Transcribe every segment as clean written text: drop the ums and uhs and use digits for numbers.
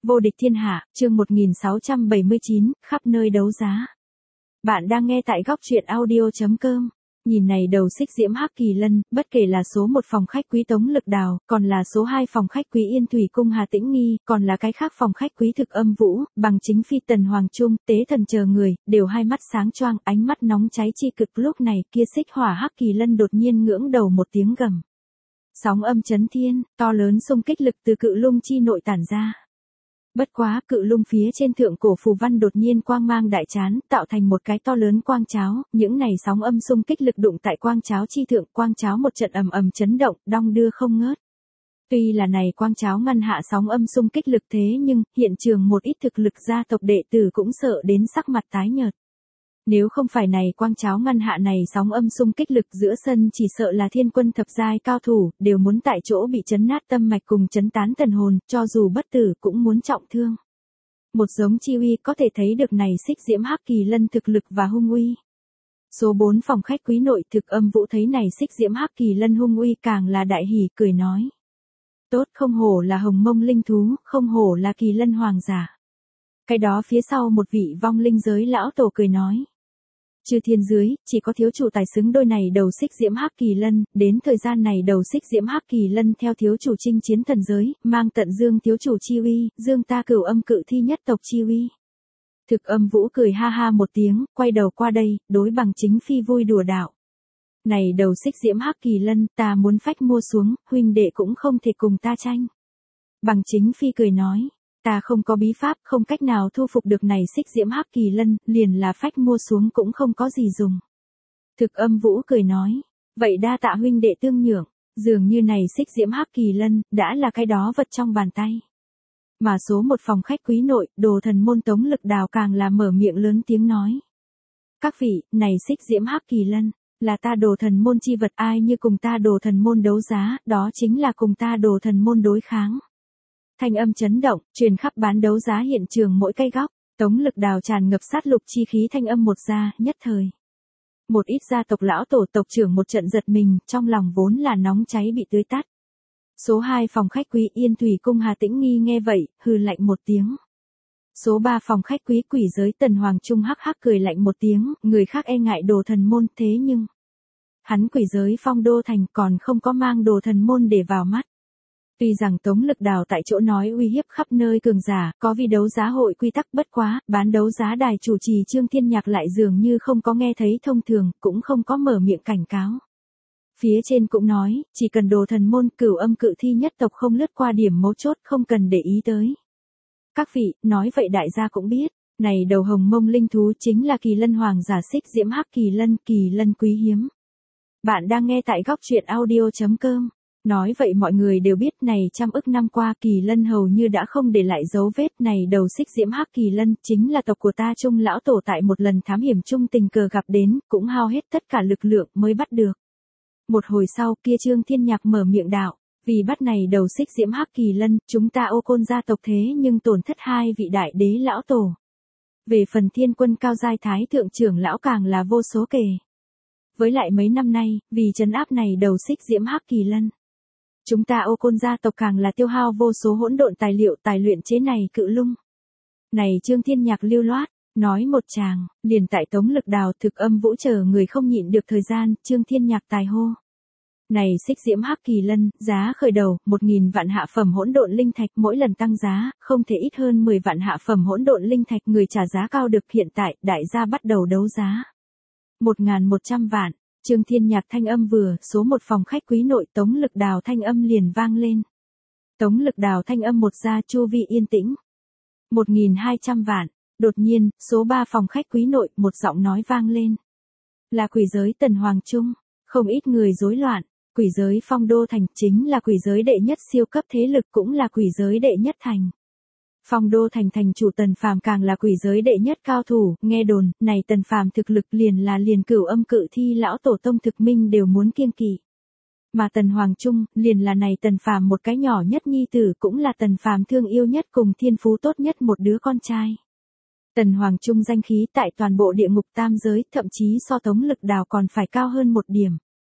Vô địch thiên hạ, chương 1679, khắp nơi đấu giá. Bạn đang nghe tại góc truyện audio.com. Nhìn này đầu xích diễm hắc kỳ lân, bất kể là số 1 phòng khách quý Tống Lực Đào, còn là số 2 phòng khách quý Yên Thủy Cung Hà Tĩnh Nghi, còn là cái khác phòng khách quý Thực Âm Vũ, Bằng Chính Phi Tần Hoàng Trung, Tế Thần chờ người, đều hai mắt sáng choang, ánh mắt nóng cháy chi cực. Lúc này, kia xích hỏa hắc kỳ lân đột nhiên ngưỡng đầu một tiếng gầm. Sóng âm chấn thiên, to lớn xung kích lực từ cự lung chi nội tản ra. Bất quá, cự lung phía trên thượng cổ phù văn đột nhiên quang mang đại chán, tạo thành một cái to lớn quang cháo, những này sóng âm xung kích lực đụng tại quang cháo chi thượng, quang cháo một trận ầm ầm chấn động, đong đưa không ngớt. Tuy là này quang cháo ngăn hạ sóng âm xung kích lực thế nhưng, hiện trường một ít thực lực gia tộc đệ tử cũng sợ đến sắc mặt tái nhợt. Nếu không phải này quang cháo ngăn hạ này sóng âm xung kích lực giữa sân chỉ sợ là thiên quân thập giai cao thủ, đều muốn tại chỗ bị chấn nát tâm mạch cùng chấn tán thần hồn, cho dù bất tử cũng muốn trọng thương. Một giống chi uy có thể thấy được này xích diễm hắc kỳ lân thực lực và hung uy. Số 4 phòng khách quý nội Thực Âm Vũ thấy này xích diễm hắc kỳ lân hung uy càng là đại hỉ, cười nói. Tốt, không hổ là hồng mông linh thú, không hổ là kỳ lân hoàng giả. Cái đó phía sau một vị vong linh giới lão tổ cười nói. Chư thiên dưới, chỉ có thiếu chủ tài xứng đôi này đầu xích diễm hắc kỳ lân, đến thời gian này đầu xích diễm hắc kỳ lân theo thiếu chủ chinh chiến thần giới, mang tận dương thiếu chủ chi uy, dương ta cửu âm cự thi nhất tộc chi uy. Thực Âm Vũ cười ha ha một tiếng, quay đầu qua đây, đối Bằng Chính Phi vui đùa đạo. Này đầu xích diễm hắc kỳ lân, ta muốn phách mua xuống, huynh đệ cũng không thể cùng ta tranh. Bằng Chính Phi cười nói. Ta không có bí pháp, không cách nào thu phục được này xích diễm hắc kỳ lân, liền là phách mua xuống cũng không có gì dùng. Thực Âm Vũ cười nói, vậy đa tạ huynh đệ tương nhượng, dường như này xích diễm hắc kỳ lân, đã là cái đó vật trong bàn tay. Mà số 1 phòng khách quý nội, Đồ Thần Môn Tống Lực Đào càng là mở miệng lớn tiếng nói. Các vị, này xích diễm hắc kỳ lân, là ta Đồ Thần Môn chi vật, ai như cùng ta Đồ Thần Môn đấu giá, đó chính là cùng ta Đồ Thần Môn đối kháng. Thanh âm chấn động, truyền khắp bán đấu giá hiện trường mỗi cây góc, Tống Lực Đào tràn ngập sát lục chi khí thanh âm một ra, nhất thời. Một ít gia tộc lão tổ tộc trưởng một trận giật mình, trong lòng vốn là nóng cháy bị tưới tắt. Số 2 phòng khách quý Yên Thủy Cung Hà Tĩnh Nghi nghe vậy, hừ lạnh một tiếng. Số 3 phòng khách quý Quỷ Giới Tần Hoàng Trung hắc hắc cười lạnh một tiếng, người khác e ngại Đồ Thần Môn thế nhưng. Hắn Quỷ Giới Phong Đô Thành còn không có mang Đồ Thần Môn để vào mắt. Tuy rằng Tống Lực Đào tại chỗ nói uy hiếp khắp nơi cường giả, có vì đấu giá hội quy tắc bất quá, bán đấu giá đài chủ trì Trương Thiên Nhạc lại dường như không có nghe thấy thông thường, cũng không có mở miệng cảnh cáo. Phía trên cũng nói, chỉ cần Đồ Thần Môn cửu âm cự thi nhất tộc không lướt qua điểm mấu chốt không cần để ý tới. Các vị, nói vậy đại gia cũng biết, này đầu hồng mông linh thú chính là kỳ lân hoàng giả xích diễm hắc kỳ lân quý hiếm. Bạn đang nghe tại góc truyện audio.com. Nói vậy mọi người đều biết này trăm ức năm qua kỳ lân hầu như đã không để lại dấu vết, này đầu xích diễm hắc kỳ lân chính là tộc của ta Trung lão tổ tại một lần thám hiểm chung tình cờ gặp đến, cũng hao hết tất cả lực lượng mới bắt được. Một hồi sau kia Trương Thiên Nhạc mở miệng đạo, vì bắt này đầu xích diễm hắc kỳ lân, chúng ta Ô Côn gia tộc thế nhưng tổn thất 2 vị đại đế lão tổ. Về phần thiên quân cao giai thái thượng trưởng lão càng là vô số kể. Với lại mấy năm nay, vì trấn áp này đầu xích diễm hắc kỳ lân. Chúng ta Ô Côn gia tộc càng là tiêu hao vô số hỗn độn tài liệu tài luyện chế này cự lung. Này Trương Thiên Nhạc lưu loát, nói một tràng, liền tại Tống Lực Đào Thực Âm Vũ chờ người không nhịn được thời gian, Trương Thiên Nhạc tài hô. Này xích diễm hắc kỳ lân, giá khởi đầu, 1.000 vạn hạ phẩm hỗn độn linh thạch mỗi lần tăng giá, không thể ít hơn 10 vạn hạ phẩm hỗn độn linh thạch người trả giá cao được hiện tại, đại gia bắt đầu đấu giá. 1.100 vạn. Trương Thiên Nhạc thanh âm vừa, số 1 phòng khách quý nội Tống Lực Đào thanh âm liền vang lên. Tống Lực Đào thanh âm một ra chu vi yên tĩnh. 1.200 vạn, đột nhiên, số 3 phòng khách quý nội một giọng nói vang lên. Là Quỷ Giới Tần Hoàng Trung, không ít người rối loạn, Quỷ Giới Phong Đô Thành chính là Quỷ Giới đệ nhất siêu cấp thế lực cũng là Quỷ Giới đệ nhất thành. Phong Đô Thành thành chủ Tần Phàm càng là Quỷ Giới đệ nhất cao thủ, nghe đồn, này Tần Phàm thực lực liền cửu âm cự thi lão tổ tông thực minh đều muốn kiêng kỵ. Mà Tần Hoàng Trung, liền là này Tần Phàm một cái nhỏ nhất nhi tử cũng là Tần Phàm thương yêu nhất cùng thiên phú tốt nhất một đứa con trai. Tần Hoàng Trung danh khí tại toàn bộ địa ngục tam giới, thậm chí so Tống Lực Đào còn phải cao hơn một điểm.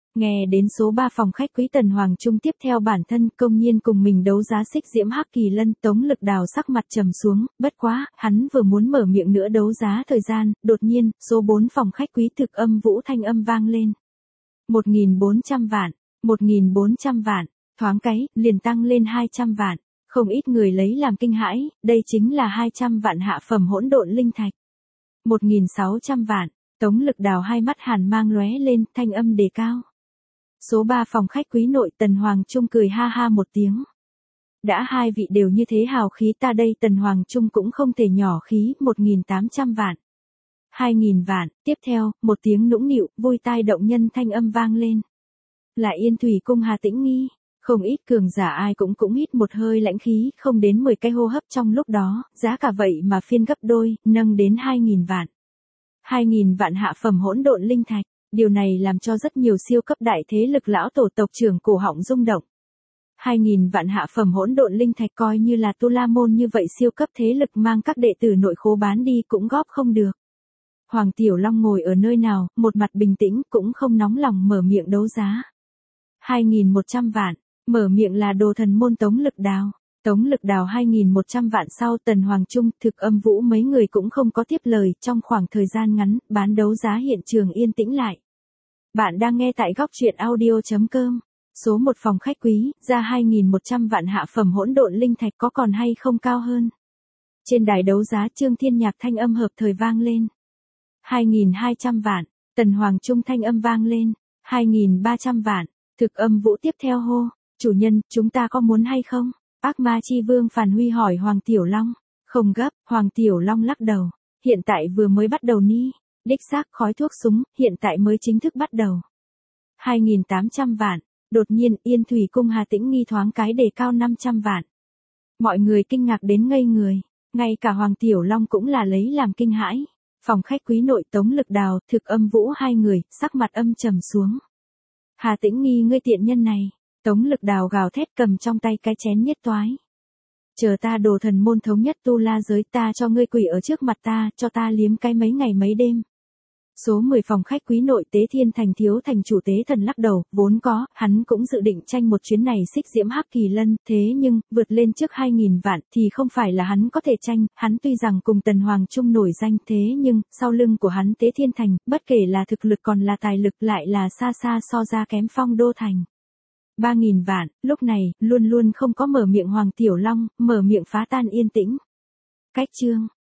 Nghe đến số 3 phòng khách quý Tần Hoàng Trung tiếp theo bản thân công nhiên cùng mình đấu giá xích diễm hắc kỳ lân, Tống Lực Đào sắc mặt trầm xuống, bất quá, hắn vừa muốn mở miệng nữa đấu giá thời gian, đột nhiên, số 4 phòng khách quý Thực Âm Vũ thanh âm vang lên. 1.400 vạn, 1.400 vạn, thoáng cái, liền tăng lên 200 vạn, không ít người lấy làm kinh hãi, đây chính là 200 vạn hạ phẩm hỗn độn linh thạch. 1.600 vạn, Tống Lực Đào hai mắt hàn mang lóe lên, thanh âm đề cao. Số 3 phòng khách quý nội Tần Hoàng Trung cười ha ha một tiếng. Đã hai vị đều như thế hào khí, ta đây Tần Hoàng Trung cũng không thể nhỏ khí. 1.800 vạn, 2.000 vạn, tiếp theo, một tiếng nũng nịu, vui tai động nhân thanh âm vang lên. Là Yên Thủy Cung Hà Tĩnh Nghi, không ít cường giả ai cũng hít một hơi lãnh khí, không đến 10 cái hô hấp trong lúc đó, giá cả vậy mà phiên gấp đôi, nâng đến 2.000 vạn. 2.000 vạn hạ phẩm hỗn độn linh thạch. Điều này làm cho rất nhiều siêu cấp đại thế lực lão tổ tộc trưởng cổ họng rung động. 2.000 vạn hạ phẩm hỗn độn linh thạch coi như là Tu La Môn như vậy siêu cấp thế lực mang các đệ tử nội khố bán đi cũng góp không được. Hoàng Tiểu Long ngồi ở nơi nào, một mặt bình tĩnh cũng không nóng lòng mở miệng đấu giá. 2.100 vạn, mở miệng là Đồ Thần Môn Tống Lực Đào. Tống Lực Đào 2.100 vạn sau Tần Hoàng Trung, Thực Âm Vũ mấy người cũng không có tiếp lời, trong khoảng thời gian ngắn, bán đấu giá hiện trường yên tĩnh lại. Bạn đang nghe tại góc truyện audio.com. Số 1 phòng khách quý, ra 2.100 vạn hạ phẩm hỗn độn linh thạch có còn hay không cao hơn. Trên đài đấu giá Trương Thiên Nhạc thanh âm hợp thời vang lên. 2.200 vạn, Tần Hoàng Trung thanh âm vang lên. 2.300 vạn, Thực Âm Vũ tiếp theo hô. Chủ nhân, chúng ta có muốn hay không? Ác Ma Chi Vương Phàn Huy hỏi Hoàng Tiểu Long. Không gấp, Hoàng Tiểu Long lắc đầu. Hiện tại vừa mới bắt đầu ni. Đích xác khói thuốc súng, hiện tại mới chính thức bắt đầu. 2.800 vạn, đột nhiên Yên Thủy Cung Hà Tĩnh Nghi thoáng cái đề cao 500 vạn. Mọi người kinh ngạc đến ngây người, ngay cả Hoàng Tiểu Long cũng là lấy làm kinh hãi. Phòng khách quý nội Tống Lực Đào, Thực Âm Vũ hai người, sắc mặt âm trầm xuống. Hà Tĩnh Nghi ngươi tiện nhân này. Tống Lực Đào gào thét cầm trong tay cái chén nhất toái. Chờ ta Đồ Thần Môn thống nhất tu la giới, ta cho ngươi quỳ ở trước mặt ta, cho ta liếm cái mấy ngày mấy đêm. Số 10 phòng khách quý nội Tế Thiên Thành thiếu thành chủ Tế Thần lắc đầu, vốn có, hắn cũng dự định tranh một chuyến này xích diễm hắc kỳ lân, thế nhưng, vượt lên trước 2.000 vạn thì không phải là hắn có thể tranh, hắn tuy rằng cùng Tần Hoàng Trung nổi danh thế nhưng, sau lưng của hắn Tế Thiên Thành, bất kể là thực lực còn là tài lực lại là xa xa so ra kém Phong Đô Thành. 3.000 vạn, lúc này, luôn luôn không có mở miệng Hoàng Tiểu Long, mở miệng phá tan yên tĩnh. Cách chương.